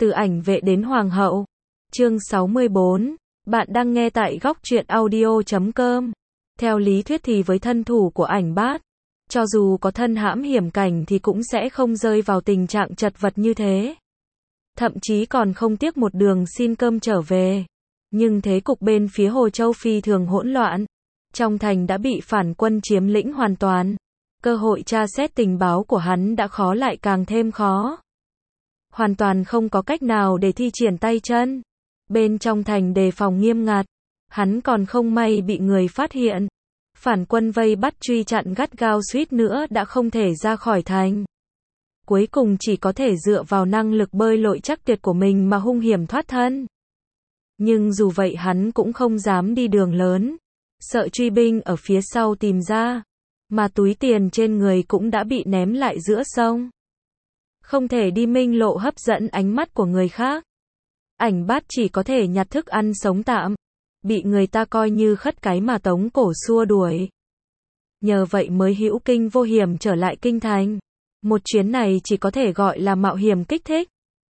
Từ ảnh vệ đến hoàng hậu. Chương 64. Bạn đang nghe tại góc truyện audio.com. Theo lý thuyết thì với thân thủ của ảnh bát, cho dù có thân hãm hiểm cảnh thì cũng sẽ không rơi vào tình trạng chật vật như thế. Thậm chí còn không tiếc một đường xin cơm trở về. Nhưng thế cục bên phía Hồ Châu phi thường hỗn loạn. Trong thành đã bị phản quân chiếm lĩnh hoàn toàn. Cơ hội tra xét tình báo của hắn đã khó lại càng thêm khó. Hoàn toàn không có cách nào để thi triển tay chân. Bên trong thành đề phòng nghiêm ngặt. Hắn còn không may bị người phát hiện. Phản quân vây bắt truy chặn gắt gao, suýt nữa đã không thể ra khỏi thành. Cuối cùng chỉ có thể dựa vào năng lực bơi lội chắc tuyệt của mình mà hung hiểm thoát thân. Nhưng dù vậy hắn cũng không dám đi đường lớn. Sợ truy binh ở phía sau tìm ra. Mà túi tiền trên người cũng đã bị ném lại giữa sông. Không thể đi minh lộ hấp dẫn ánh mắt của người khác. Ảnh bát chỉ có thể nhặt thức ăn sống tạm. Bị người ta coi như khất cái mà tống cổ xua đuổi. Nhờ vậy mới hữu kinh vô hiểm trở lại kinh thành. Một chuyến này chỉ có thể gọi là mạo hiểm kích thích.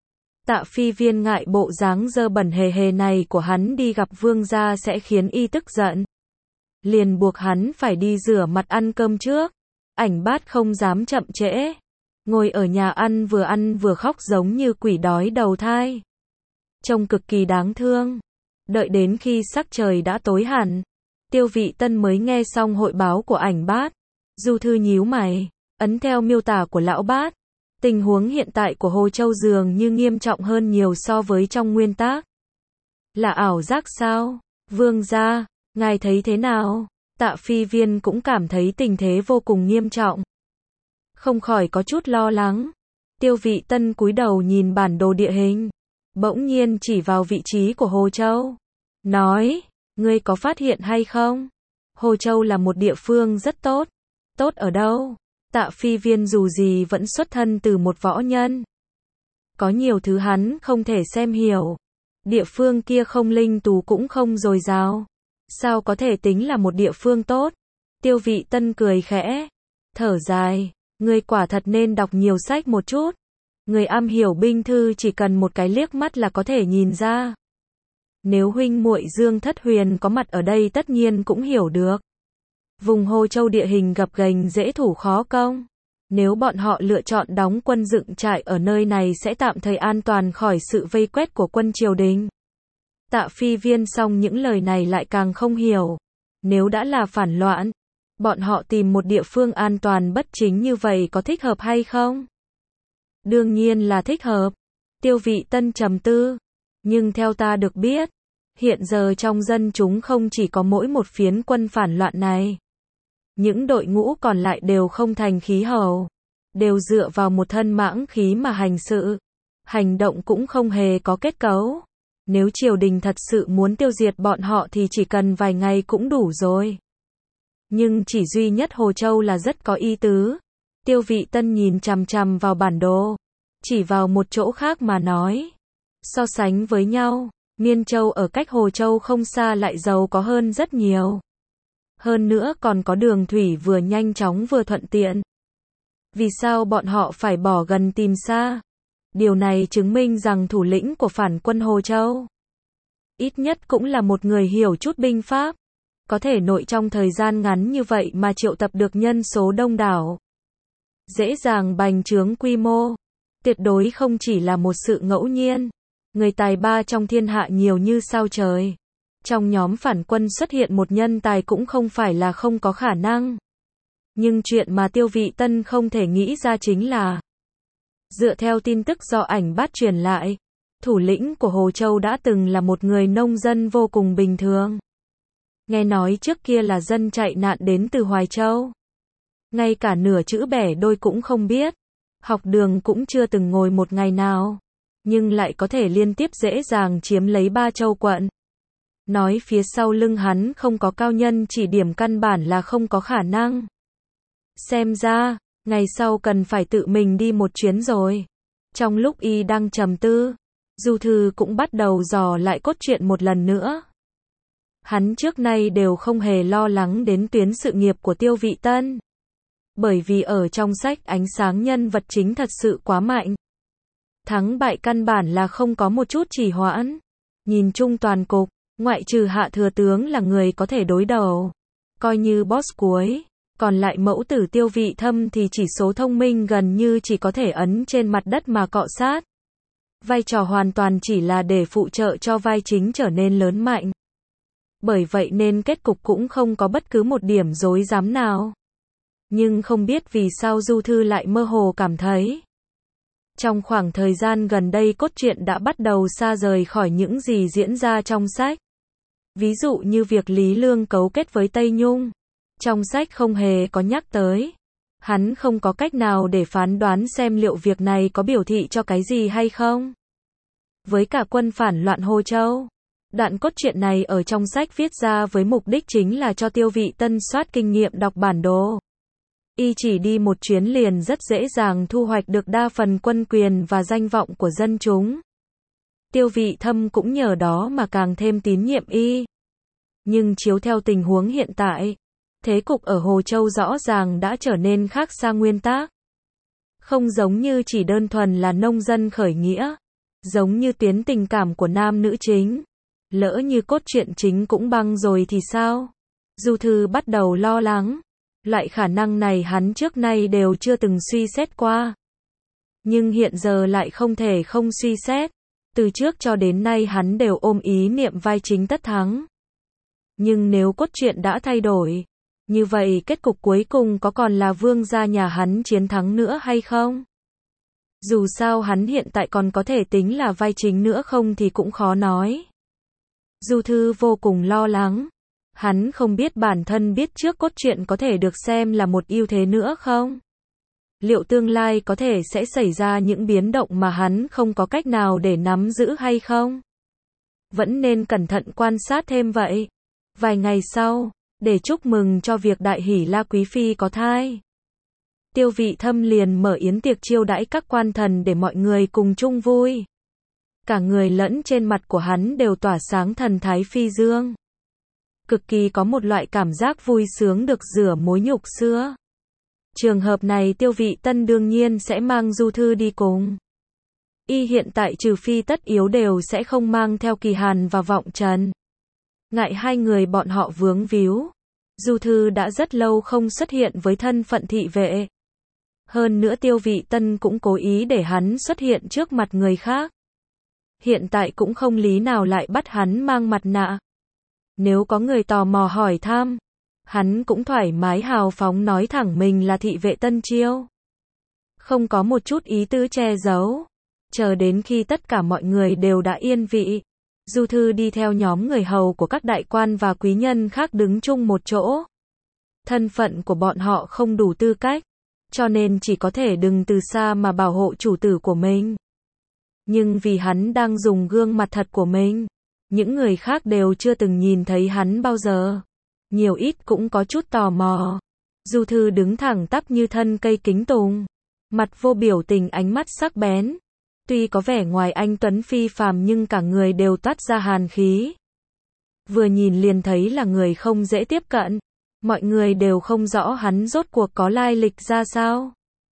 Tạ Phi Viên ngại bộ dáng dơ bẩn hề hề này của hắn đi gặp vương gia sẽ khiến y tức giận. Liền buộc hắn phải đi rửa mặt ăn cơm trước. Ảnh bát không dám chậm trễ. Ngồi ở nhà ăn vừa khóc giống như quỷ đói đầu thai. Trông cực kỳ đáng thương. Đợi đến khi sắc trời đã tối hẳn, Tiêu Vị Tân mới nghe xong hội báo của ảnh bát. Du Thư nhíu mày, ấn theo miêu tả của lão bát. Tình huống hiện tại của Hồ Châu dường như nghiêm trọng hơn nhiều so với trong nguyên tác. Là ảo giác sao? Vương gia, ngài thấy thế nào? Tạ Phi Viên cũng cảm thấy tình thế vô cùng nghiêm trọng. Không khỏi có chút lo lắng. Tiêu Vị Tân cúi đầu nhìn bản đồ địa hình. Bỗng nhiên chỉ vào vị trí của Hồ Châu. Nói, ngươi có phát hiện hay không? Hồ Châu là một địa phương rất tốt. Tốt ở đâu? Tạ Phi Viên dù gì vẫn xuất thân từ một võ nhân. Có nhiều thứ hắn không thể xem hiểu. Địa phương kia không linh tú cũng không dồi dào. Sao có thể tính là một địa phương tốt? Tiêu Vị Tân cười khẽ. Thở dài, ngươi quả thật nên đọc nhiều sách một chút. Người am hiểu binh thư chỉ cần một cái liếc mắt là có thể nhìn ra. Nếu huynh muội Dương Thất Huyền có mặt ở đây tất nhiên cũng hiểu được. Vùng Hồ Châu địa hình gập ghềnh dễ thủ khó công. Nếu bọn họ lựa chọn đóng quân dựng trại ở nơi này sẽ tạm thời an toàn khỏi sự vây quét của quân triều đình. Tạ Phi Viên xong những lời này lại càng không hiểu. Nếu đã là phản loạn, bọn họ tìm một địa phương an toàn bất chính như vậy có thích hợp hay không? Đương nhiên là thích hợp. Tiêu Vị Tân trầm tư. Nhưng theo ta được biết, hiện giờ trong dân chúng không chỉ có mỗi một phiến quân phản loạn này. Những đội ngũ còn lại đều không thành khí hầu. Đều dựa vào một thân mãng khí mà hành sự. Hành động cũng không hề có kết cấu. Nếu triều đình thật sự muốn tiêu diệt bọn họ thì chỉ cần vài ngày cũng đủ rồi. Nhưng chỉ duy nhất Hồ Châu là rất có ý tứ. Tiêu Vị Tân nhìn chằm chằm vào bản đồ. Chỉ vào một chỗ khác mà nói. So sánh với nhau, Miên Châu ở cách Hồ Châu không xa lại giàu có hơn rất nhiều. Hơn nữa còn có đường thủy vừa nhanh chóng vừa thuận tiện. Vì sao bọn họ phải bỏ gần tìm xa? Điều này chứng minh rằng thủ lĩnh của phản quân Hồ Châu ít nhất cũng là một người hiểu chút binh pháp. Có thể nội trong thời gian ngắn như vậy mà triệu tập được nhân số đông đảo. Dễ dàng bành trướng quy mô. Tuyệt đối không chỉ là một sự ngẫu nhiên. Người tài ba trong thiên hạ nhiều như sao trời. Trong nhóm phản quân xuất hiện một nhân tài cũng không phải là không có khả năng. Nhưng chuyện mà Tiêu Vị Tân không thể nghĩ ra chính là, dựa theo tin tức do ảnh bát truyền lại, thủ lĩnh của Hồ Châu đã từng là một người nông dân vô cùng bình thường. Nghe nói trước kia là dân chạy nạn đến từ Hoài Châu. Ngay cả nửa chữ bẻ đôi cũng không biết. Học đường cũng chưa từng ngồi một ngày nào. Nhưng lại có thể liên tiếp dễ dàng chiếm lấy 3 châu quận. Nói phía sau lưng hắn không có cao nhân chỉ điểm căn bản là không có khả năng. Xem ra, ngày sau cần phải tự mình đi một chuyến rồi. Trong lúc y đang trầm tư, Du Thư cũng bắt đầu dò lại cốt truyện một lần nữa. Hắn trước nay đều không hề lo lắng đến tuyến sự nghiệp của Tiêu Vị Tân. Bởi vì ở trong sách ánh sáng nhân vật chính thật sự quá mạnh. Thắng bại căn bản là không có một chút trì hoãn. Nhìn chung toàn cục, ngoại trừ Hạ thừa tướng là người có thể đối đầu, coi như boss cuối, còn lại mẫu tử Tiêu Vị Thâm thì chỉ số thông minh gần như chỉ có thể ấn trên mặt đất mà cọ sát. Vai trò hoàn toàn chỉ là để phụ trợ cho vai chính trở nên lớn mạnh. Bởi vậy nên kết cục cũng không có bất cứ một điểm rối rắm nào. Nhưng không biết vì sao Du Thư lại mơ hồ cảm thấy. Trong khoảng thời gian gần đây cốt truyện đã bắt đầu xa rời khỏi những gì diễn ra trong sách. Ví dụ như việc Lý Lương cấu kết với Tây Nhung. Trong sách không hề có nhắc tới. Hắn không có cách nào để phán đoán xem liệu việc này có biểu thị cho cái gì hay không. Với cả quân phản loạn Hồ Châu. Đoạn cốt truyện này ở trong sách viết ra với mục đích chính là cho Tiêu Vị Tân soát kinh nghiệm đọc bản đồ. Y chỉ đi một chuyến liền rất dễ dàng thu hoạch được đa phần quân quyền và danh vọng của dân chúng. Tiêu Vị Thâm cũng nhờ đó mà càng thêm tín nhiệm y. Nhưng chiếu theo tình huống hiện tại, thế cục ở Hồ Châu rõ ràng đã trở nên khác xa nguyên tắc. Không giống như chỉ đơn thuần là nông dân khởi nghĩa, giống như tuyến tình cảm của nam nữ chính. Lỡ như cốt truyện chính cũng băng rồi thì sao? Du Thư bắt đầu lo lắng. Loại khả năng này hắn trước nay đều chưa từng suy xét qua. Nhưng hiện giờ lại không thể không suy xét. Từ trước cho đến nay hắn đều ôm ý niệm vai chính tất thắng. Nhưng nếu cốt truyện đã thay đổi, như vậy kết cục cuối cùng có còn là vương gia nhà hắn chiến thắng nữa hay không? Dù sao hắn hiện tại còn có thể tính là vai chính nữa không thì cũng khó nói. Du Thư vô cùng lo lắng. Hắn không biết bản thân biết trước cốt truyện có thể được xem là một ưu thế nữa không? Liệu tương lai có thể sẽ xảy ra những biến động mà hắn không có cách nào để nắm giữ hay không? Vẫn nên cẩn thận quan sát thêm vậy. Vài ngày sau, để chúc mừng cho việc đại hỷ La Quý Phi có thai, Tiêu Vị Thâm liền mở yến tiệc chiêu đãi các quan thần để mọi người cùng chung vui. Cả người lẫn trên mặt của hắn đều tỏa sáng thần thái phi dương. Cực kỳ có một loại cảm giác vui sướng được rửa mối nhục xưa. Trường hợp này Tiêu Vị Tân đương nhiên sẽ mang Du Thư đi cùng. Y hiện tại trừ phi tất yếu đều sẽ không mang theo Kỳ Hàn và Vọng Trần. Ngại hai người bọn họ vướng víu. Du Thư đã rất lâu không xuất hiện với thân phận thị vệ. Hơn nữa Tiêu Vị Tân cũng cố ý để hắn xuất hiện trước mặt người khác. Hiện tại cũng không lý nào lại bắt hắn mang mặt nạ. Nếu có người tò mò hỏi thăm, hắn cũng thoải mái hào phóng nói thẳng mình là thị vệ Tân Chiêu. Không có một chút ý tứ che giấu. Chờ đến khi tất cả mọi người đều đã yên vị, Du Thư đi theo nhóm người hầu của các đại quan và quý nhân khác đứng chung một chỗ. Thân phận của bọn họ không đủ tư cách, cho nên chỉ có thể đứng từ xa mà bảo hộ chủ tử của mình. Nhưng vì hắn đang dùng gương mặt thật của mình, những người khác đều chưa từng nhìn thấy hắn bao giờ. Nhiều ít cũng có chút tò mò. Du Thư đứng thẳng tắp như thân cây kính tùng. Mặt vô biểu tình, ánh mắt sắc bén. Tuy có vẻ ngoài anh tuấn phi phàm nhưng cả người đều toát ra hàn khí. Vừa nhìn liền thấy là người không dễ tiếp cận. Mọi người đều không rõ hắn rốt cuộc có lai lịch ra sao.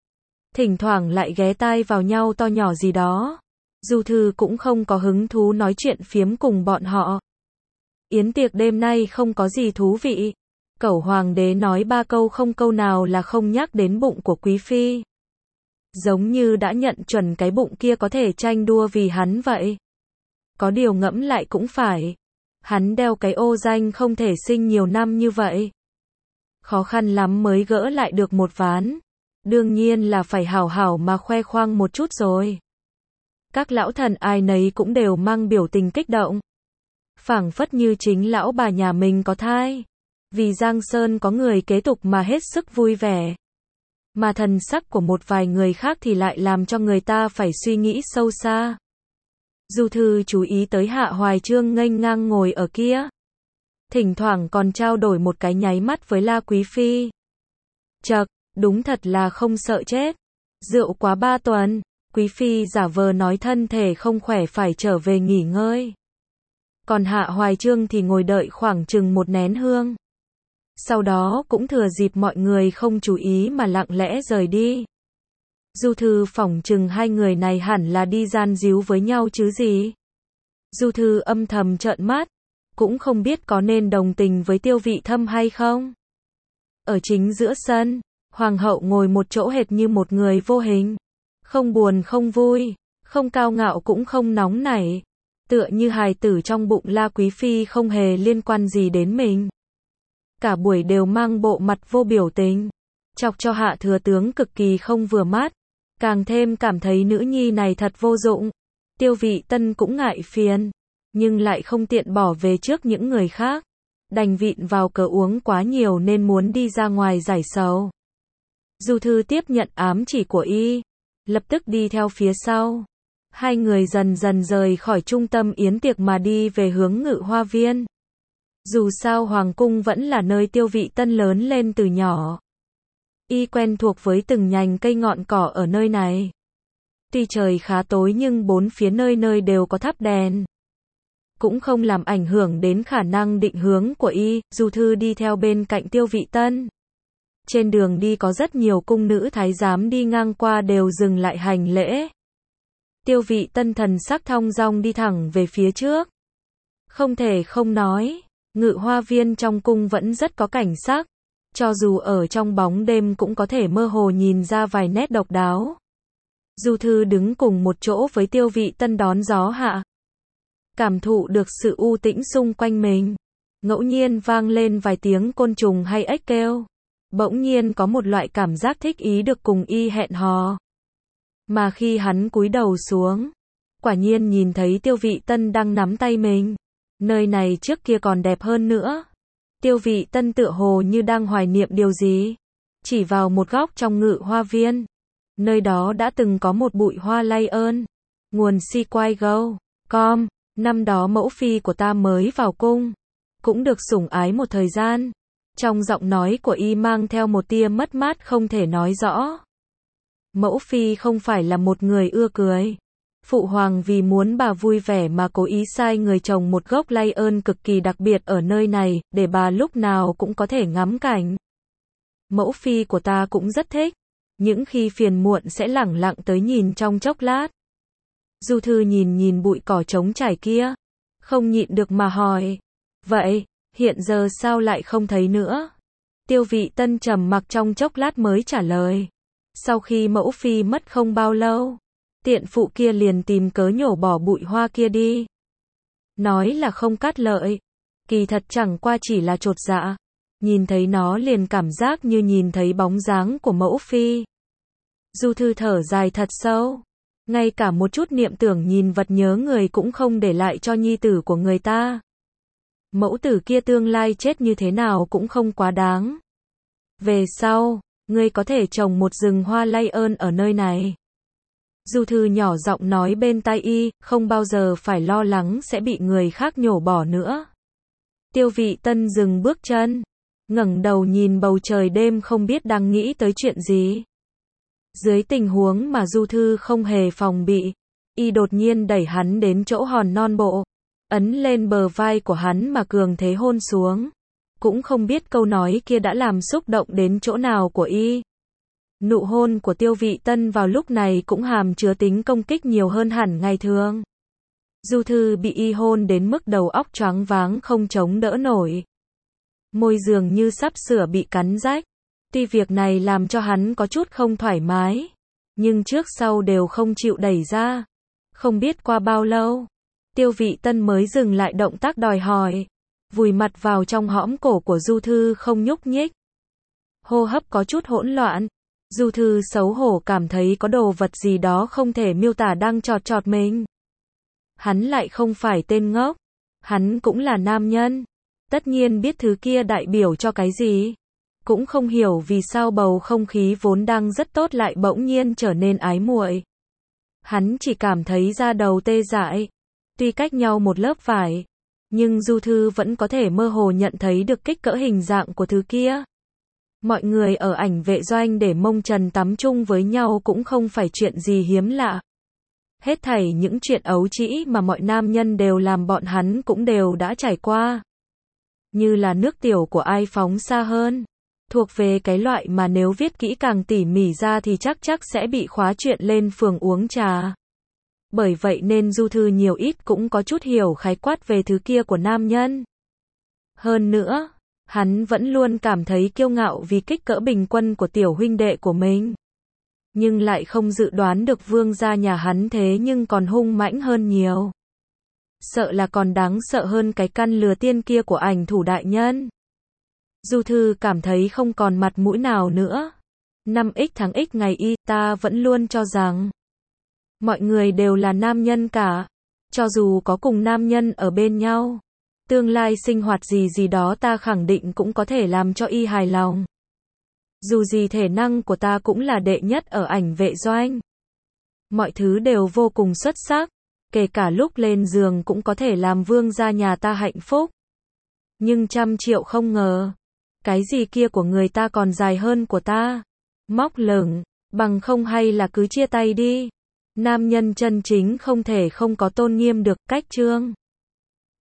Thỉnh thoảng lại ghé tai vào nhau to nhỏ gì đó. Du Thư cũng không có hứng thú nói chuyện phiếm cùng bọn họ. Yến tiệc đêm nay không có gì thú vị. Cẩu hoàng đế nói 3 câu không câu nào là không nhắc đến bụng của quý phi. Giống như đã nhận chuẩn cái bụng kia có thể tranh đua vì hắn vậy. Có điều ngẫm lại cũng phải. Hắn đeo cái ô danh không thể sinh nhiều năm như vậy. Khó khăn lắm mới gỡ lại được một ván. Đương nhiên là phải hảo hảo mà khoe khoang một chút rồi. Các lão thần ai nấy cũng đều mang biểu tình kích động. Phảng phất như chính lão bà nhà mình có thai. Vì Giang Sơn có người kế tục mà hết sức vui vẻ. Mà thần sắc của một vài người khác thì lại làm cho người ta phải suy nghĩ sâu xa. Du Thư chú ý tới Hạ Hoài Chương nghênh ngang ngồi ở kia. Thỉnh thoảng còn trao đổi một cái nháy mắt với La Quý Phi. Chậc, đúng thật là không sợ chết. Rượu quá 3 tuần, Quý Phi giả vờ nói thân thể không khỏe phải trở về nghỉ ngơi. Còn Hạ Hoài Chương thì ngồi đợi khoảng chừng 1 nén hương. Sau đó cũng thừa dịp mọi người không chú ý mà lặng lẽ rời đi. Du Thư phỏng chừng hai người này hẳn là đi gian díu với nhau chứ gì. Du Thư âm thầm trợn mắt, cũng không biết có nên đồng tình với Tiêu Vị Thâm hay không. Ở chính giữa sân, Hoàng hậu ngồi một chỗ hệt như một người vô hình, không buồn không vui, không cao ngạo cũng không nóng nảy, tựa như hài tử trong bụng La Quý Phi không hề liên quan gì đến mình. Cả buổi đều mang bộ mặt vô biểu tình, chọc cho Hạ thừa tướng cực kỳ không vừa mắt, càng thêm cảm thấy nữ nhi này thật vô dụng. Tiêu Vị Tân cũng ngại phiền, nhưng lại không tiện bỏ về trước những người khác, đành vịn vào cờ uống quá nhiều nên muốn đi ra ngoài giải sầu. Du Thư tiếp nhận ám chỉ của y, lập tức đi theo phía sau. Hai người dần dần rời khỏi trung tâm yến tiệc mà đi về hướng Ngự Hoa Viên. Dù sao Hoàng cung vẫn là nơi Tiêu Vị Tân lớn lên từ nhỏ. Y quen thuộc với từng nhành cây ngọn cỏ ở nơi này. Tuy trời khá tối nhưng bốn phía nơi nơi đều có thắp đèn, cũng không làm ảnh hưởng đến khả năng định hướng của y. Du Thư đi theo bên cạnh Tiêu Vị Tân. Trên đường đi có rất nhiều cung nữ thái giám đi ngang qua đều dừng lại hành lễ. Tiêu Vị Tân thần sắc thong dong đi thẳng về phía trước. Không thể không nói, Ngự Hoa Viên trong cung vẫn rất có cảnh sắc, cho dù ở trong bóng đêm cũng có thể mơ hồ nhìn ra vài nét độc đáo. Du Thư đứng cùng một chỗ với Tiêu Vị Tân đón gió hạ, cảm thụ được sự u tĩnh xung quanh mình. Ngẫu nhiên vang lên vài tiếng côn trùng hay ếch kêu, bỗng nhiên có một loại cảm giác thích ý được cùng y hẹn hò. Mà khi hắn cúi đầu xuống, quả nhiên nhìn thấy Tiêu Vị Tân đang nắm tay mình. Nơi này trước kia còn đẹp hơn nữa. Tiêu Vị Tân tựa hồ như đang hoài niệm điều gì, chỉ vào một góc trong Ngự Hoa Viên. Nơi đó đã từng có một bụi hoa lay ơn, nguồn si quai gâu, com. Năm đó mẫu phi của ta mới vào cung, cũng được sủng ái một thời gian. Trong giọng nói của y mang theo một tia mất mát không thể nói rõ. Mẫu phi không phải là một người ưa cười. Phụ hoàng vì muốn bà vui vẻ mà cố ý sai người trồng một gốc lay ơn cực kỳ đặc biệt ở nơi này, để bà lúc nào cũng có thể ngắm cảnh. Mẫu phi của ta cũng rất thích, những khi phiền muộn sẽ lẳng lặng tới nhìn trong chốc lát. Du Thư nhìn bụi cỏ trống trải kia, không nhịn được mà hỏi, vậy, hiện giờ sao lại không thấy nữa? Tiêu Vị Tân trầm mặc trong chốc lát mới trả lời, sau khi mẫu phi mất không bao lâu, tiện phụ kia liền tìm cớ nhổ bỏ bụi hoa kia đi. Nói là không cắt lợi, kỳ thật chẳng qua chỉ là chột dạ, nhìn thấy nó liền cảm giác như nhìn thấy bóng dáng của mẫu phi. Du Thư thở dài thật sâu, ngay cả một chút niệm tưởng nhìn vật nhớ người cũng không để lại cho nhi tử của người ta. Mẫu tử kia tương lai chết như thế nào cũng không quá đáng. Về sau, ngươi có thể trồng một rừng hoa lay ơn ở nơi này. Du Thư nhỏ giọng nói bên tai y, không bao giờ phải lo lắng sẽ bị người khác nhổ bỏ nữa. Tiêu Vị Tân dừng bước chân, ngẩng đầu nhìn bầu trời đêm không biết đang nghĩ tới chuyện gì. Dưới tình huống mà Du Thư không hề phòng bị, y đột nhiên đẩy hắn đến chỗ hòn non bộ, ấn lên bờ vai của hắn mà cường thế hôn xuống. Cũng không biết câu nói kia đã làm xúc động đến chỗ nào của y. Nụ hôn của Tiêu Vị Tân vào lúc này cũng hàm chứa tính công kích nhiều hơn hẳn ngày thường. Du Thư bị y hôn đến mức đầu óc choáng váng không chống đỡ nổi. Môi dường như sắp sửa bị cắn rách. Tuy việc này làm cho hắn có chút không thoải mái, nhưng trước sau đều không chịu đẩy ra. Không biết qua bao lâu, Tiêu Vị Tân mới dừng lại động tác đòi hỏi, vùi mặt vào trong hõm cổ của Du Thư không nhúc nhích. Hô hấp có chút hỗn loạn, Du Thư xấu hổ cảm thấy có đồ vật gì đó không thể miêu tả đang chọt mình. Hắn lại không phải tên ngốc, hắn cũng là nam nhân, tất nhiên biết thứ kia đại biểu cho cái gì. Cũng không hiểu vì sao bầu không khí vốn đang rất tốt lại bỗng nhiên trở nên ái muội. Hắn chỉ cảm thấy da đầu tê dại. Tuy cách nhau một lớp vải, nhưng Du Thư vẫn có thể mơ hồ nhận thấy được kích cỡ hình dạng của thứ kia. Mọi người ở ảnh vệ doanh để mông trần tắm chung với nhau cũng không phải chuyện gì hiếm lạ. Hết thảy những chuyện ấu trĩ mà mọi nam nhân đều làm bọn hắn cũng đều đã trải qua. Như là nước tiểu của ai phóng xa hơn. Thuộc về cái loại mà nếu viết kỹ càng tỉ mỉ ra thì chắc sẽ bị khóa chuyện lên phường uống trà. Bởi vậy nên Du Thư nhiều ít cũng có chút hiểu khái quát về thứ kia của nam nhân. Hơn nữa, hắn vẫn luôn cảm thấy kiêu ngạo vì kích cỡ bình quân của tiểu huynh đệ của mình. Nhưng lại không dự đoán được vương gia nhà hắn thế nhưng còn hung mãnh hơn nhiều. Sợ là còn đáng sợ hơn cái căn lừa tiên kia của Ảnh Thủ đại nhân. Du Thư cảm thấy không còn mặt mũi nào nữa. 5x tháng x ngày y, ta vẫn luôn cho rằng mọi người đều là nam nhân cả. Cho dù có cùng nam nhân ở bên nhau, tương lai sinh hoạt gì đó ta khẳng định cũng có thể làm cho y hài lòng. Dù gì thể năng của ta cũng là đệ nhất ở Ảnh Vệ doanh. Mọi thứ đều vô cùng xuất sắc, kể cả lúc lên giường cũng có thể làm vương gia nhà ta hạnh phúc. Nhưng 100 triệu không ngờ, cái gì kia của người ta còn dài hơn của ta. Móc lửng, bằng không hay là cứ chia tay đi. Nam nhân chân chính không thể không có tôn nghiêm được, cách chương.